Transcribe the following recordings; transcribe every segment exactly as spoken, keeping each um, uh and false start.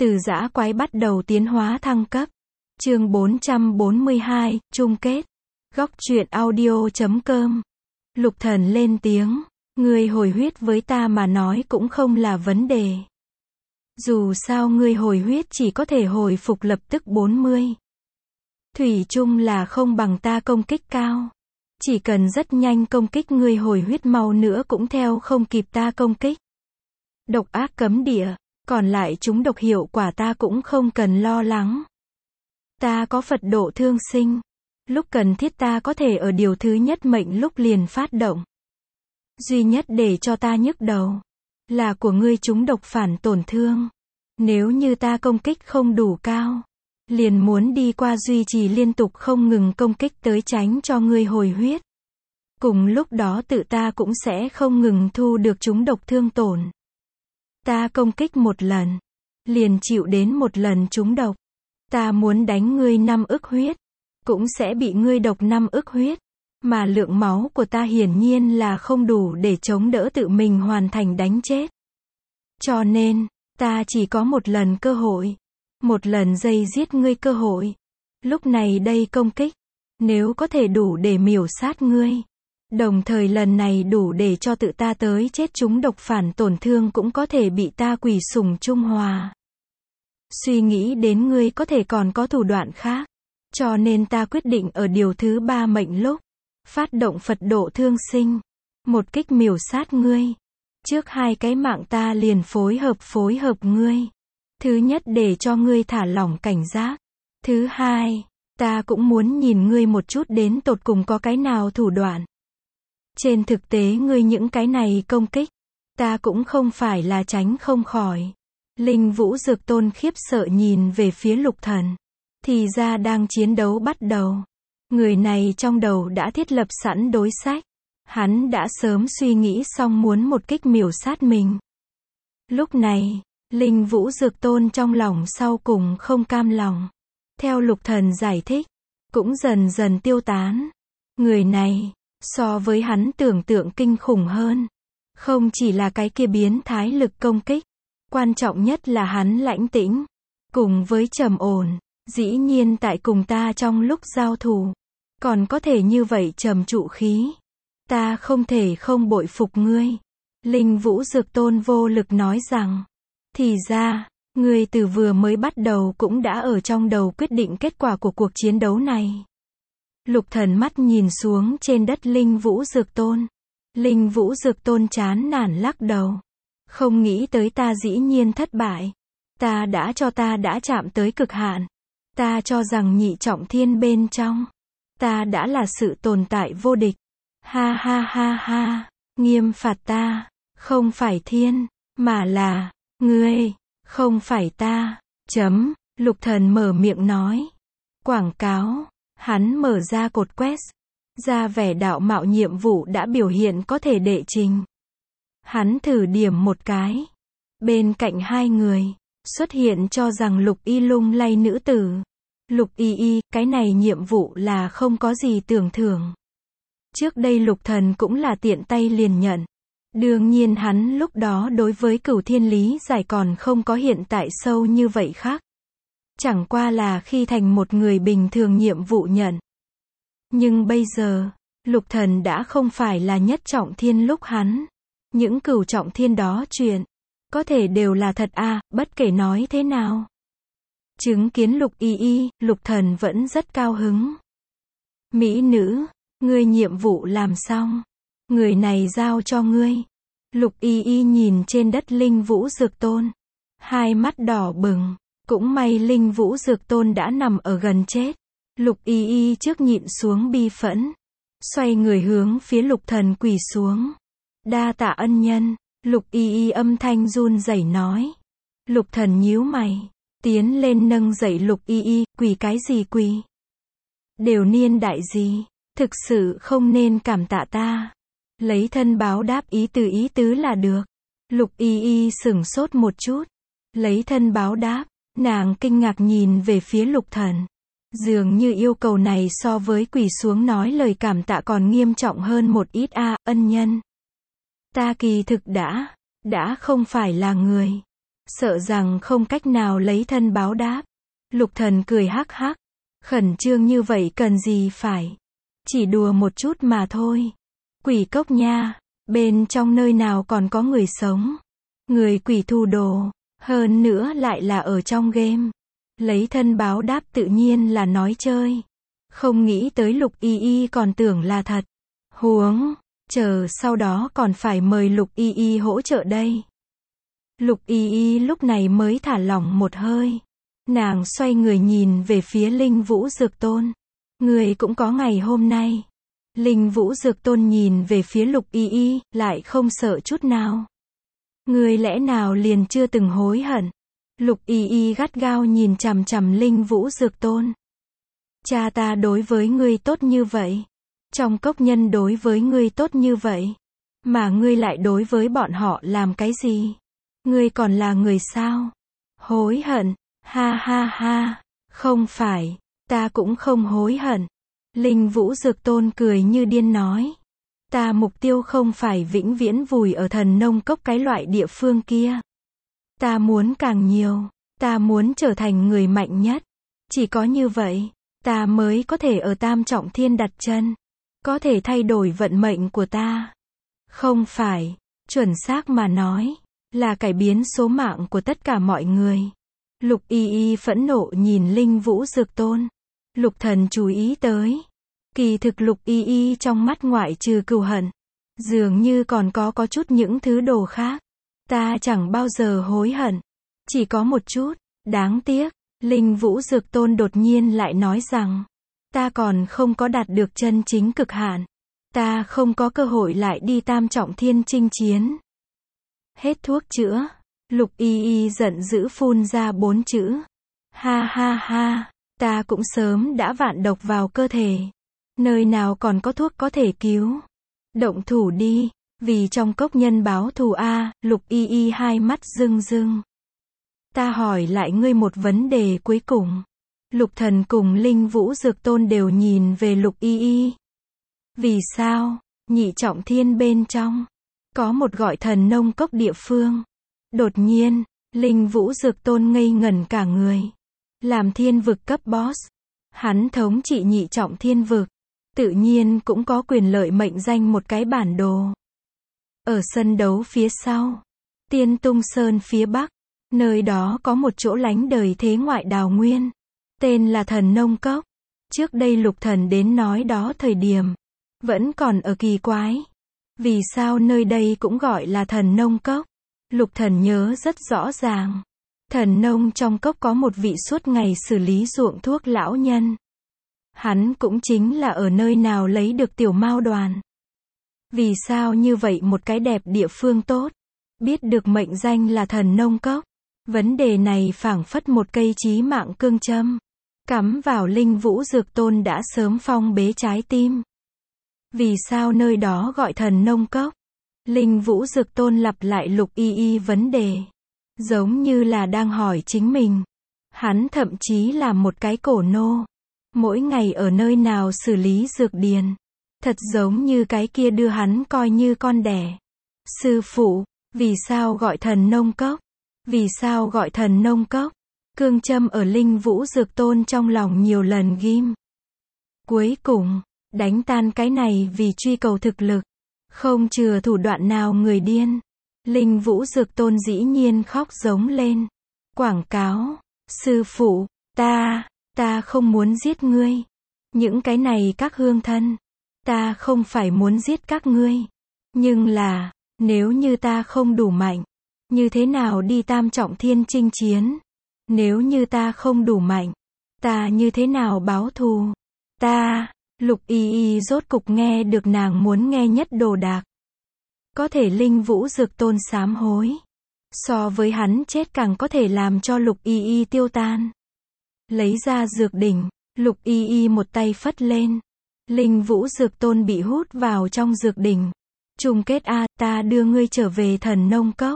Từ dã quái bắt đầu tiến hóa thăng cấp. Chương bốn trăm bốn mươi hai, chung kết. Góc truyện audio chấm com. Lục Thần lên tiếng, ngươi hồi huyết với ta mà nói cũng không là vấn đề. Dù sao ngươi hồi huyết chỉ có thể hồi phục lập tức bốn mươi. Thủy chung là không bằng ta công kích cao. Chỉ cần rất nhanh công kích ngươi hồi huyết mau nữa cũng theo không kịp ta công kích. Độc ác cấm địa, còn lại chúng độc hiệu quả ta cũng không cần lo lắng. Ta có Phật độ thương sinh. Lúc cần thiết ta có thể ở điều thứ nhất mệnh lúc liền phát động. Duy nhất để cho ta nhức đầu là của ngươi chúng độc phản tổn thương. Nếu như ta công kích không đủ cao, liền muốn đi qua duy trì liên tục không ngừng công kích tới tránh cho ngươi hồi huyết. Cùng lúc đó tự ta cũng sẽ không ngừng thu được chúng độc thương tổn. Ta công kích một lần, liền chịu đến một lần chúng độc. Ta muốn đánh ngươi năm ức huyết, cũng sẽ bị ngươi độc năm ức huyết. Mà lượng máu của ta hiển nhiên là không đủ để chống đỡ tự mình hoàn thành đánh chết. Cho nên, ta chỉ có một lần cơ hội. Một lần dây giết ngươi cơ hội. Lúc này đây công kích, nếu có thể đủ để miểu sát ngươi. Đồng thời lần này đủ để cho tự ta tới chết chúng độc phản tổn thương cũng có thể bị ta quỷ sủng trung hòa. Suy nghĩ đến ngươi có thể còn có thủ đoạn khác. Cho nên ta quyết định ở điều thứ ba mệnh lúc. Phát động Phật độ thương sinh. Một kích miểu sát ngươi. Trước hai cái mạng ta liền phối hợp phối hợp ngươi. Thứ nhất để cho ngươi thả lỏng cảnh giác. Thứ hai, ta cũng muốn nhìn ngươi một chút đến tột cùng có cái nào thủ đoạn. Trên thực tế ngươi những cái này công kích, ta cũng không phải là tránh không khỏi. Linh Vũ Dược Tôn khiếp sợ nhìn về phía Lục Thần. Thì ra đang chiến đấu bắt đầu. Người này trong đầu đã thiết lập sẵn đối sách. Hắn đã sớm suy nghĩ xong muốn một kích miểu sát mình. Lúc này, Linh Vũ Dược Tôn trong lòng sau cùng không cam lòng. Theo Lục Thần giải thích, cũng dần dần tiêu tán. Người này, so với hắn tưởng tượng kinh khủng hơn. Không chỉ là cái kia biến thái lực công kích. Quan trọng nhất là hắn lãnh tĩnh. Cùng với trầm ổn, dĩ nhiên tại cùng ta trong lúc giao thủ. Còn có thể như vậy trầm trụ khí. Ta không thể không bội phục ngươi. Linh Vũ Dược Tôn vô lực nói rằng. Thì ra, ngươi từ vừa mới bắt đầu cũng đã ở trong đầu quyết định kết quả của cuộc chiến đấu này. Lục Thần mắt nhìn xuống trên đất Linh Vũ Dược Tôn. Linh Vũ Dược Tôn chán nản lắc đầu. Không nghĩ tới ta dĩ nhiên thất bại. Ta đã cho ta đã chạm tới cực hạn. Ta cho rằng nhị trọng thiên bên trong. Ta đã là sự tồn tại vô địch. Ha ha ha ha, nghiêm phạt ta, không phải thiên, mà là, ngươi, không phải ta, chấm, Lục Thần mở miệng nói. Quảng cáo, hắn mở ra cột quest, ra vẻ đạo mạo nhiệm vụ đã biểu hiện có thể đệ trình. Hắn thử điểm một cái. Bên cạnh hai người, xuất hiện cho rằng Lục Y lung lay nữ tử. Lục Y Y, cái này nhiệm vụ là không có gì tưởng thưởng. Trước đây Lục Thần cũng là tiện tay liền nhận. Đương nhiên hắn lúc đó đối với Cửu Thiên lý giải còn không có hiện tại sâu như vậy khác. Chẳng qua là khi thành một người bình thường nhiệm vụ nhận. Nhưng bây giờ, Lục Thần đã không phải là nhất trọng thiên lúc hắn. Những cửu trọng thiên đó chuyện, có thể đều là thật à, bất kể nói thế nào. Chứng kiến Lục Y Y, Lục Thần vẫn rất cao hứng. Mỹ nữ, ngươi nhiệm vụ làm xong. Người này giao cho ngươi. Lục Y Y nhìn trên đất Linh Vũ Dược Tôn. Hai mắt đỏ bừng. Cũng may Linh Vũ Dược Tôn đã nằm ở gần chết. Lục Y Y trước nhịn xuống bi phẫn. Xoay người hướng phía Lục Thần quỳ xuống. Đa tạ ân nhân. Lục Y Y âm thanh run rẩy nói. Lục Thần nhíu mày. Tiến lên nâng dậy Lục Y Y, quỳ cái gì quỳ? Đều niên đại gì? Thực sự không nên cảm tạ ta. Lấy thân báo đáp ý tứ ý tứ là được. Lục Y Y sửng sốt một chút. Lấy thân báo đáp, nàng kinh ngạc nhìn về phía Lục Thần. Dường như yêu cầu này so với quỳ xuống nói lời cảm tạ còn nghiêm trọng hơn một ít a, à, ân nhân. Ta kỳ thực đã, đã không phải là người. sợ rằng không cách nào lấy thân báo đáp. Lục Thần cười hắc hắc, khẩn trương như vậy cần gì phải. Chỉ đùa một chút mà thôi. Quỷ cốc nha, bên trong nơi nào còn có người sống. Người quỷ thù đồ, hơn nữa lại là ở trong game. Lấy thân báo đáp tự nhiên là nói chơi. Không nghĩ tới Lục Y Y còn tưởng là thật. Huống, chờ sau đó còn phải mời Lục Y Y hỗ trợ đây. Lục Y Y lúc này mới thả lỏng một hơi. Nàng xoay người nhìn về phía Linh Vũ Dược Tôn. Người cũng có ngày hôm nay. Linh Vũ Dược Tôn nhìn về phía Lục Y Y, lại không sợ chút nào. Người lẽ nào liền chưa từng hối hận? Lục Y Y gắt gao nhìn chằm chằm Linh Vũ Dược Tôn. Cha ta đối với ngươi tốt như vậy. Trong cốc nhân đối với ngươi tốt như vậy. Mà ngươi lại đối với bọn họ làm cái gì? Ngươi còn là người sao? Hối hận? Ha ha ha. Không phải, ta cũng không hối hận. Linh Vũ Dược Tôn cười như điên nói. Ta mục tiêu không phải vĩnh viễn vùi ở thần nông cốc cái loại địa phương kia. Ta muốn càng nhiều. Ta muốn trở thành người mạnh nhất. Chỉ có như vậy, ta mới có thể ở Tam Trọng Thiên đặt chân. Có thể thay đổi vận mệnh của ta. Không phải, chuẩn xác mà nói, là cải biến số mạng của tất cả mọi người. Lục Y Y phẫn nộ nhìn Linh Vũ Dược Tôn. Lục Thần chú ý tới. Kỳ thực Lục Y Y trong mắt ngoại trừ cừu hận, dường như còn có có chút những thứ đồ khác. Ta chẳng bao giờ hối hận. Chỉ có một chút, đáng tiếc. Linh Vũ Dược Tôn đột nhiên lại nói rằng, ta còn không có đạt được chân chính cực hạn. Ta không có cơ hội lại đi Tam Trọng Thiên chinh chiến. Hết thuốc chữa. Lục Y Y giận dữ phun ra bốn chữ. Ha ha ha, ta cũng sớm đã vạn độc vào cơ thể. Nơi nào còn có thuốc có thể cứu. Động thủ đi, vì trong cốc nhân báo thù a. Lục Y Y hai mắt rưng rưng. Ta hỏi lại ngươi một vấn đề cuối cùng. Lục Thần cùng Linh Vũ Dược Tôn đều nhìn về Lục Y Y. Vì sao, nhị trọng thiên bên trong, có một gọi thần nông cốc địa phương. Đột nhiên, Linh Vũ Dược Tôn ngây ngẩn cả người. Làm thiên vực cấp boss. Hắn thống trị nhị trọng thiên vực. Tự nhiên cũng có quyền lợi mệnh danh một cái bản đồ. Ở sân đấu phía sau. Tiên Tung Sơn phía bắc. Nơi đó có một chỗ lánh đời thế ngoại đào nguyên. Tên là thần nông cốc. Trước đây Lục Thần đến nói đó thời điểm. Vẫn còn ở kỳ quái. Vì sao nơi đây cũng gọi là thần nông cốc? Lục Thần nhớ rất rõ ràng. Thần nông trong cốc có một vị suốt ngày xử lý ruộng thuốc lão nhân. Hắn cũng chính là ở nơi nào lấy được tiểu mao đoàn. Vì sao như vậy một cái đẹp địa phương tốt, biết được mệnh danh là thần nông cốc. Vấn đề này phảng phất một cây chí mạng cương châm. Cắm vào Linh Vũ Dược Tôn đã sớm phong bế trái tim. Vì sao nơi đó gọi thần nông cốc? Linh Vũ Dược Tôn lặp lại Lục Y Y vấn đề. Giống như là đang hỏi chính mình. Hắn thậm chí là một cái cổ nô. Mỗi ngày ở nơi nào xử lý dược điền. Thật giống như cái kia đưa hắn coi như con đẻ. Sư phụ, vì sao gọi thần nông cốc? Vì sao gọi thần nông cốc? Cương châm ở Linh Vũ Dược Tôn trong lòng nhiều lần ghim. Cuối cùng, đánh tan cái này vì truy cầu thực lực. Không chừa thủ đoạn nào người điên. Linh Vũ Dược Tôn dĩ nhiên khóc giống lên. Quảng cáo, sư phụ, ta, ta không muốn giết ngươi. Những cái này các hương thân. Ta không phải muốn giết các ngươi. Nhưng là, nếu như ta không đủ mạnh, như thế nào đi Tam Trọng Thiên chinh chiến? Nếu như ta không đủ mạnh, ta như thế nào báo thù? Ta, Lục Y Y rốt cục nghe được nàng muốn nghe nhất đồ đạc. Có thể Linh Vũ Dược Tôn sám hối. So với hắn chết càng có thể làm cho Lục Y Y tiêu tan. Lấy ra dược đỉnh, Lục Y Y một tay phất lên. Linh Vũ Dược Tôn bị hút vào trong dược đỉnh. Chung kết a, ta đưa ngươi trở về thần nông cốc.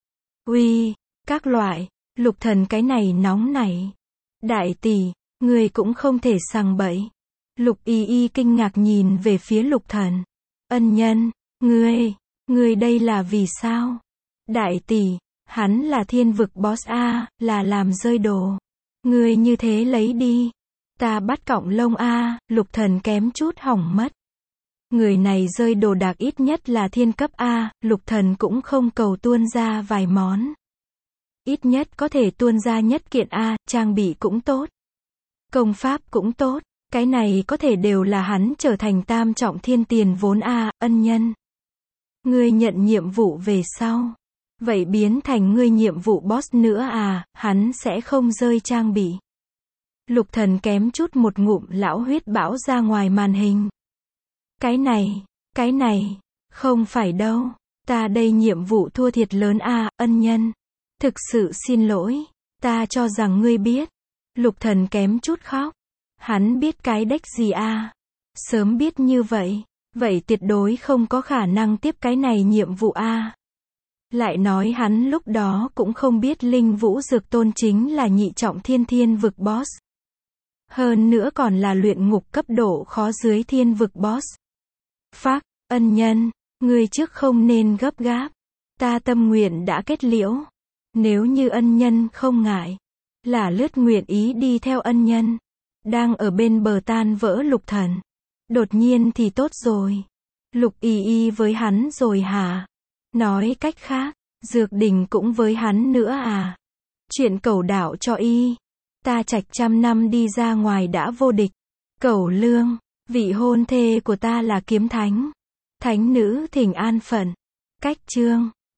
Uy, các loại, Lục Thần cái này nóng nảy. Đại tỷ, ngươi cũng không thể sằng bậy. Lục Y Y kinh ngạc nhìn về phía Lục Thần. Ân nhân, ngươi, ngươi đây là vì sao? Đại tỷ, Hắn là thiên vực boss a, là làm rơi đồ. Ngươi như thế lấy đi. Ta bắt cọng lông a, Lục Thần kém chút hỏng mất. Người này rơi đồ đạc ít nhất là thiên cấp A, Lục Thần cũng không cầu tuôn ra vài món. Ít nhất có thể tuôn ra nhất kiện A, trang bị cũng tốt. Công pháp cũng tốt. Cái này có thể đều là hắn trở thành tam trọng thiên tiền vốn A, ân nhân. Ngươi nhận nhiệm vụ về sau. Vậy biến thành ngươi nhiệm vụ boss nữa à, hắn sẽ không rơi trang bị. Lục Thần kém chút một ngụm lão huyết bão ra ngoài màn hình. Cái này, cái này, không phải đâu. Ta đây nhiệm vụ thua thiệt lớn a, ân nhân. Thực sự xin lỗi. Ta cho rằng ngươi biết. Lục Thần kém chút khóc. Hắn biết cái đếch gì a? Sớm biết như vậy. Vậy tuyệt đối không có khả năng tiếp cái này nhiệm vụ a. Lại nói hắn lúc đó cũng không biết Linh Vũ Dược Tôn chính là nhị trọng thiên thiên vực boss. Hơn nữa còn là luyện ngục cấp độ khó dưới thiên vực boss. Phác, ân nhân, ngươi trước không nên gấp gáp. Ta tâm nguyện đã kết liễu. Nếu như ân nhân không ngại, là lướt nguyện ý đi theo ân nhân. Đang ở bên bờ tan vỡ Lục Thần. Đột nhiên thì tốt rồi. Lục y y với hắn rồi hả? Nói cách khác, Dược Đình cũng với hắn nữa à? Chuyện cẩu đạo cho y. Ta trạch trăm năm đi ra ngoài đã vô địch. Cẩu lương, vị hôn thê của ta là kiếm thánh. Thánh nữ thỉnh an phận. Cách chương.